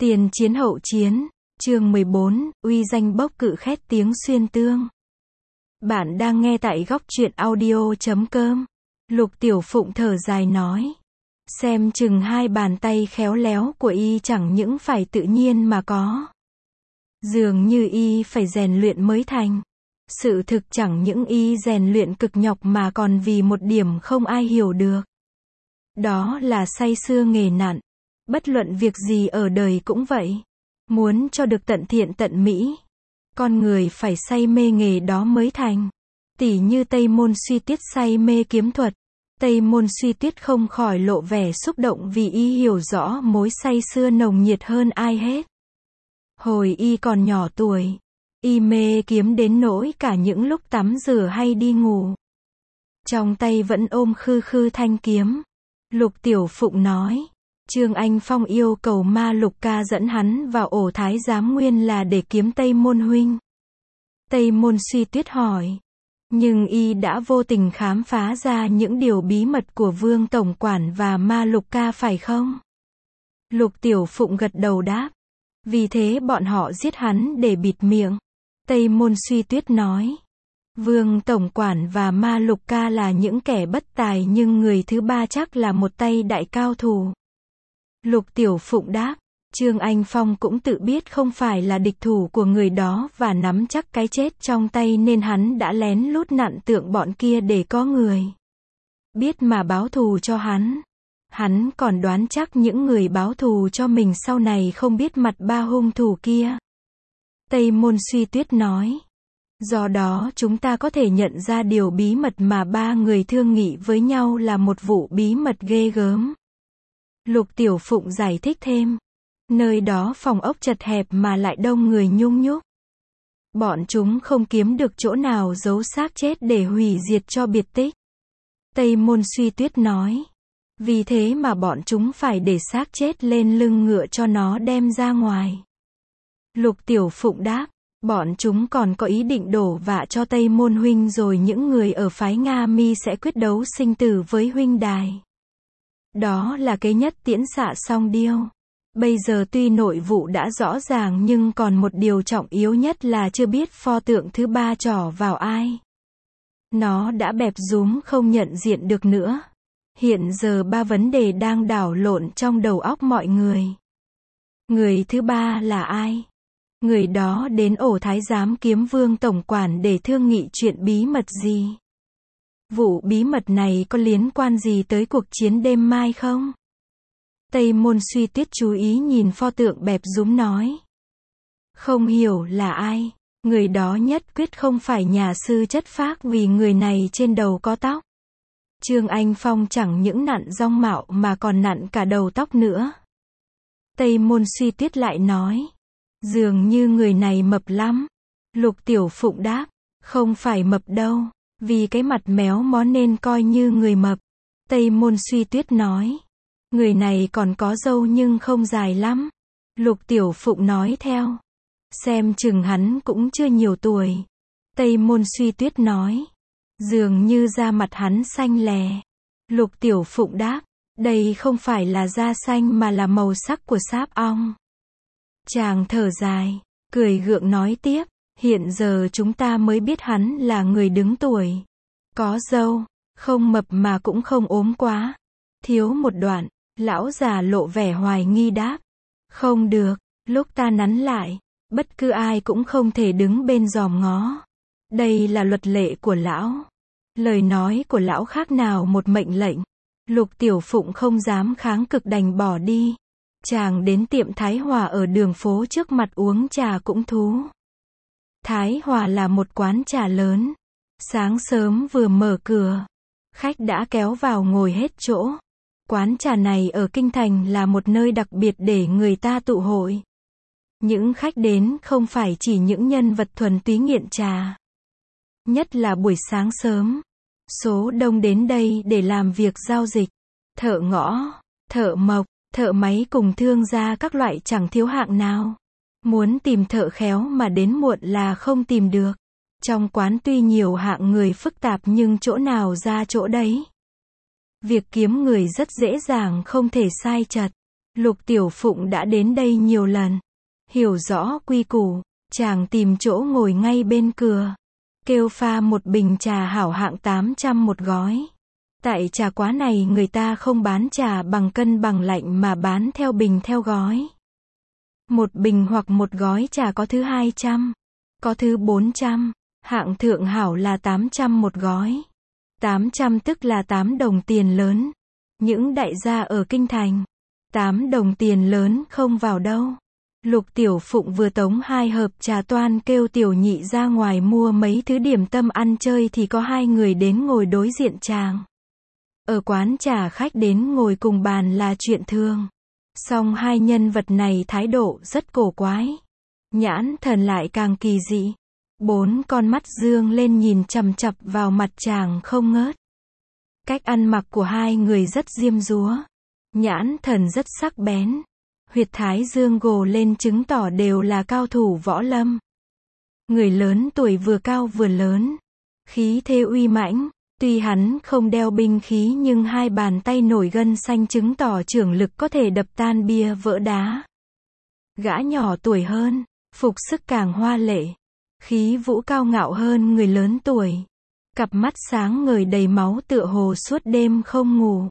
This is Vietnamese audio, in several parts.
Tiền chiến hậu chiến, chương 14, uy danh bốc cự khét tiếng xuyên tương. Bạn đang nghe tại góc truyện audio.com. Lục Tiểu Phụng thở dài nói. Xem chừng hai bàn tay khéo léo của y chẳng những phải tự nhiên mà có. Dường như y phải rèn luyện mới thành. Sự thực chẳng những y rèn luyện cực nhọc mà còn vì một điểm không ai hiểu được. Đó là say sưa nghề nặn. Bất luận việc gì ở đời cũng vậy. Muốn cho được tận thiện tận mỹ, con người phải say mê nghề đó mới thành. Tỉ như Tây Môn Suy Tuyết say mê kiếm thuật. Tây Môn Suy Tuyết không khỏi lộ vẻ xúc động vì y hiểu rõ mối say sưa nồng nhiệt hơn ai hết. Hồi y còn nhỏ tuổi, y mê kiếm đến nỗi cả những lúc tắm rửa hay đi ngủ, trong tay vẫn ôm khư khư thanh kiếm. Lục Tiểu Phụng nói. Trương Anh Phong yêu cầu Ma Lục ca dẫn hắn vào ổ thái giám nguyên là để kiếm Tây Môn huynh. Tây Môn Suy Tuyết hỏi. Nhưng y đã vô tình khám phá ra những điều bí mật của Vương Tổng Quản và Ma Lục ca phải không? Lục Tiểu Phụng gật đầu đáp. Vì thế bọn họ giết hắn để bịt miệng. Tây Môn Suy Tuyết nói. Vương Tổng Quản và Ma Lục ca là những kẻ bất tài nhưng người thứ ba chắc là một tay đại cao thủ. Lục Tiểu Phụng đáp, Trương Anh Phong cũng tự biết không phải là địch thủ của người đó và nắm chắc cái chết trong tay nên hắn đã lén lút nặn tượng bọn kia để có người biết mà báo thù cho hắn. Hắn còn đoán chắc những người báo thù cho mình sau này không biết mặt ba hung thủ kia. Tây Môn Suy Tuyết nói. Do đó chúng ta có thể nhận ra điều bí mật mà ba người thương nghị với nhau là một vụ bí mật ghê gớm. Lục Tiểu Phụng giải thích thêm. Nơi đó phòng ốc chật hẹp mà lại đông người nhung nhúc. Bọn chúng không kiếm được chỗ nào giấu xác chết để hủy diệt cho biệt tích. Tây Môn Suy Tuyết nói. Vì thế mà bọn chúng phải để xác chết lên lưng ngựa cho nó đem ra ngoài. Lục Tiểu Phụng đáp. Bọn chúng còn có ý định đổ vạ cho Tây Môn huynh rồi những người ở phái Nga Mi sẽ quyết đấu sinh tử với huynh đài. Đó là kế nhất tiễn xạ song điêu. Bây giờ tuy nội vụ đã rõ ràng nhưng còn một điều trọng yếu nhất là chưa biết pho tượng thứ ba trỏ vào ai. Nó đã bẹp rúm không nhận diện được nữa. Hiện giờ ba vấn đề đang đảo lộn trong đầu óc mọi người. Người thứ ba là ai? Người đó đến ổ thái giám kiếm Vương Tổng Quản để thương nghị chuyện bí mật gì? Vụ bí mật này có liên quan gì tới cuộc chiến đêm mai không? Tây Môn Suy Tuyết chú ý nhìn pho tượng bẹp rúm nói. Không hiểu là ai, người đó nhất quyết không phải nhà sư chất phác vì người này trên đầu có tóc. Trương Anh Phong chẳng những nặn rong mạo mà còn nặn cả đầu tóc nữa. Tây Môn Suy Tuyết lại nói. Dường như người này mập lắm. Lục Tiểu Phụng đáp. Không phải mập đâu. Vì cái mặt méo mó nên coi như người mập. Tây Môn Suy Tuyết nói. Người này còn có râu nhưng không dài lắm. Lục Tiểu Phụng nói theo. Xem chừng hắn cũng chưa nhiều tuổi. Tây Môn Suy Tuyết nói. Dường như da mặt hắn xanh lè. Lục Tiểu Phụng đáp. Đây không phải là da xanh mà là màu sắc của sáp ong. Chàng thở dài, cười gượng nói tiếp. Hiện giờ chúng ta mới biết hắn là người đứng tuổi. Có râu, không mập mà cũng không ốm quá. Thiếu một đoạn, lão già lộ vẻ hoài nghi đáp. Không được, lúc ta nắn lại, bất cứ ai cũng không thể đứng bên giòm ngó. Đây là luật lệ của lão. Lời nói của lão khác nào một mệnh lệnh. Lục Tiểu Phụng không dám kháng cự đành bỏ đi. Chàng đến tiệm Thái Hòa ở đường phố trước mặt uống trà cũng thú. Thái Hòa là một quán trà lớn. Sáng sớm vừa mở cửa, khách đã kéo vào ngồi hết chỗ. Quán trà này ở Kinh Thành là một nơi đặc biệt để người ta tụ hội. Những khách đến không phải chỉ những nhân vật thuần túy nghiện trà. Nhất là buổi sáng sớm. Số đông đến đây để làm việc giao dịch. Thợ ngõ, thợ mộc, thợ máy cùng thương gia các loại chẳng thiếu hạng nào. Muốn tìm thợ khéo mà đến muộn là không tìm được. Trong quán tuy nhiều hạng người phức tạp nhưng chỗ nào ra chỗ đấy. Việc kiếm người rất dễ dàng không thể sai chật. Lục Tiểu Phụng đã đến đây nhiều lần. Hiểu rõ quy củ, chàng tìm chỗ ngồi ngay bên cửa. Kêu pha một bình trà hảo hạng 800 một gói. Tại trà quán này người ta không bán trà bằng cân bằng lạnh mà bán theo bình theo gói. Một bình hoặc một gói trà có thứ 200, có thứ 400, hạng thượng hảo là 800 một gói. 800 tức là 8 đồng tiền lớn. Những đại gia ở kinh thành, 8 đồng tiền lớn không vào đâu. Lục Tiểu Phụng vừa tống 2 hộp trà toan kêu Tiểu Nhị ra ngoài mua mấy thứ điểm tâm ăn chơi thì có 2 người đến ngồi đối diện chàng. Ở quán trà khách đến ngồi cùng bàn là chuyện thường. Song 2 nhân vật này thái độ rất cổ quái. Nhãn thần lại càng kỳ dị. 4 con mắt dương lên nhìn chằm chằm vào mặt chàng không ngớt. Cách ăn mặc của 2 người rất diêm dúa. Nhãn thần rất sắc bén. Huyệt thái dương gồ lên chứng tỏ đều là cao thủ võ lâm. Người lớn tuổi vừa cao vừa lớn. Khí thế uy mãnh. Tuy hắn không đeo binh khí nhưng 2 bàn tay nổi gân xanh chứng tỏ trưởng lực có thể đập tan bia vỡ đá. Gã nhỏ tuổi hơn, phục sức càng hoa lệ. Khí vũ cao ngạo hơn người lớn tuổi. Cặp mắt sáng ngời đầy máu tựa hồ suốt đêm không ngủ.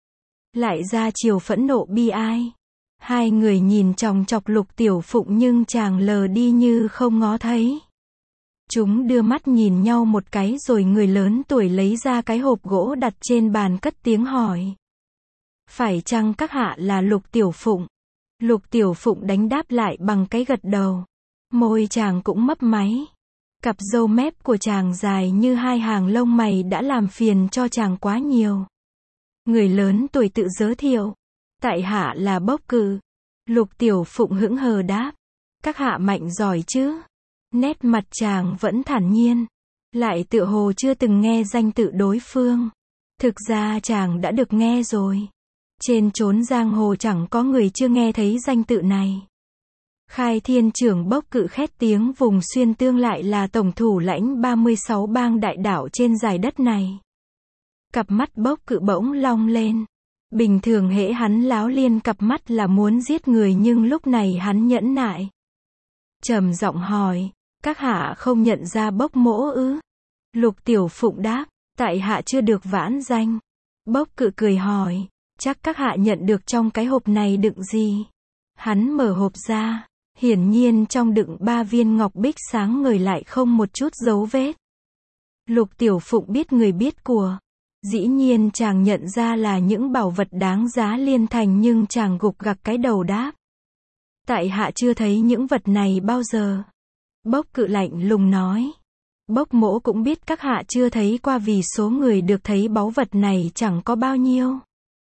Lại ra chiều phẫn nộ bi ai. 2 người nhìn chòng chọc Lục Tiểu Phụng nhưng chàng lờ đi như không ngó thấy. Chúng đưa mắt nhìn nhau một cái rồi người lớn tuổi lấy ra cái hộp gỗ đặt trên bàn cất tiếng hỏi. Phải chăng các hạ là Lục Tiểu Phụng? Lục Tiểu Phụng đánh đáp lại bằng cái gật đầu. Môi chàng cũng mấp máy. Cặp râu mép của chàng dài như 2 hàng lông mày đã làm phiền cho chàng quá nhiều. Người lớn tuổi tự giới thiệu. Tại hạ là Bốc Cự. Lục Tiểu Phụng hững hờ đáp. Các hạ mạnh giỏi chứ? Nét mặt chàng vẫn thản nhiên. Lại tựa hồ chưa từng nghe danh tự đối phương. Thực ra chàng đã được nghe rồi. Trên chốn giang hồ chẳng có người chưa nghe thấy danh tự này. Khai Thiên trưởng Bốc Cự khét tiếng vùng xuyên tương lại là tổng thủ lãnh 36 bang đại đảo trên giải đất này. Cặp mắt Bốc Cự bỗng long lên. Bình thường hễ hắn láo liên cặp mắt là muốn giết người nhưng lúc này hắn nhẫn nại. Trầm giọng hỏi, các hạ không nhận ra Bốc mỗ ư? Lục Tiểu Phụng đáp, tại hạ chưa được vãn danh. Bốc Cự cười hỏi, chắc các hạ nhận được trong cái hộp này đựng gì? Hắn mở hộp ra, hiển nhiên trong đựng 3 viên ngọc bích sáng ngời lại không một chút dấu vết. Lục Tiểu Phụng biết người biết của. Dĩ nhiên chàng nhận ra là những bảo vật đáng giá liên thành nhưng chàng gục gặc cái đầu đáp. Tại hạ chưa thấy những vật này bao giờ. Bốc Cự lạnh lùng nói. Bốc mỗ cũng biết các hạ chưa thấy qua vì số người được thấy báu vật này chẳng có bao nhiêu.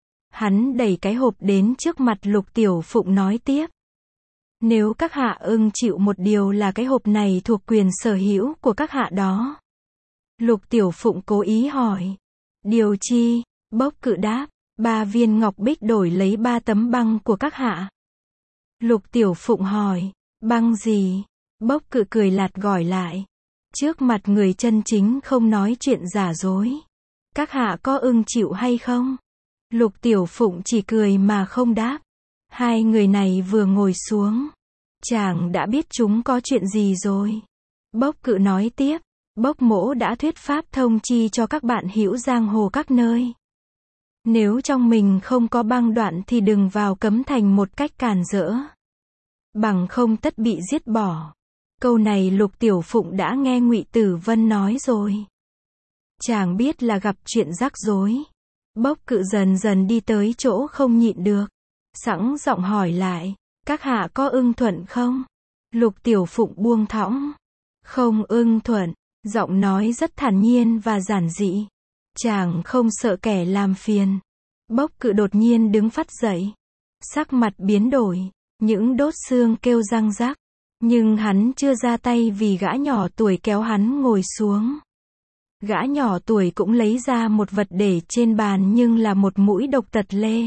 Hắn đẩy cái hộp đến trước mặt Lục Tiểu Phụng nói tiếp. Nếu các hạ ưng chịu một điều là cái hộp này thuộc quyền sở hữu của các hạ đó. Lục Tiểu Phụng cố ý hỏi. Điều chi? Bốc Cự đáp. 3 viên ngọc bích đổi lấy 3 tấm băng của các hạ. Lục Tiểu Phụng hỏi. Băng gì? Bốc Cự cười lạt gỏi lại. Trước mặt người chân chính không nói chuyện giả dối. Các hạ có ưng chịu hay không? Lục Tiểu Phụng chỉ cười mà không đáp. 2 người này vừa ngồi xuống. Chàng đã biết chúng có chuyện gì rồi. Bốc Cự nói tiếp. Bốc mỗ đã thuyết pháp thông chi cho các bạn hữu giang hồ các nơi. Nếu trong mình không có băng đoạn thì đừng vào cấm thành một cách càn rỡ. Bằng không tất bị giết bỏ. Câu này Lục Tiểu Phụng đã nghe Ngụy Tử Vân nói rồi. Chàng biết là gặp chuyện rắc rối. Bốc Cự dần dần đi tới chỗ không nhịn được. Sẵn giọng hỏi lại. Các hạ có ưng thuận không? Lục Tiểu Phụng buông thõng. Không ưng thuận. Giọng nói rất thản nhiên và giản dị. Chàng không sợ kẻ làm phiền. Bốc Cự đột nhiên đứng phắt dậy. Sắc mặt biến đổi. Những đốt xương kêu răng rắc. Nhưng hắn chưa ra tay vì gã nhỏ tuổi kéo hắn ngồi xuống. Gã nhỏ tuổi cũng lấy ra một vật để trên bàn nhưng là một mũi độc tật lê.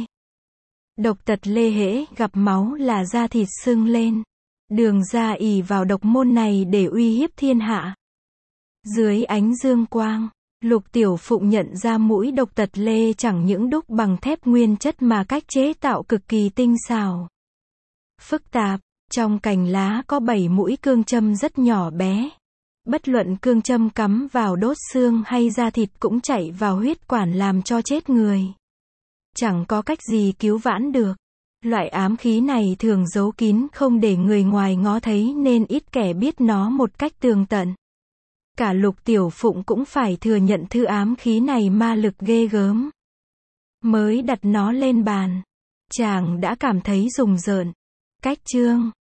Độc tật lê hễ gặp máu là da thịt sưng lên. Đường ra ỷ vào độc môn này để uy hiếp thiên hạ. Dưới ánh dương quang, Lục Tiểu Phụng nhận ra mũi độc tật lê chẳng những đúc bằng thép nguyên chất mà cách chế tạo cực kỳ tinh xảo, phức tạp. Trong cành lá có 7 mũi cương châm rất nhỏ bé. Bất luận cương châm cắm vào đốt xương hay da thịt cũng chạy vào huyết quản làm cho chết người. Chẳng có cách gì cứu vãn được. Loại ám khí này thường giấu kín không để người ngoài ngó thấy nên ít kẻ biết nó một cách tường tận. Cả Lục Tiểu Phụng cũng phải thừa nhận thứ ám khí này ma lực ghê gớm. Mới đặt nó lên bàn, chàng đã cảm thấy rùng rợn. Cách chương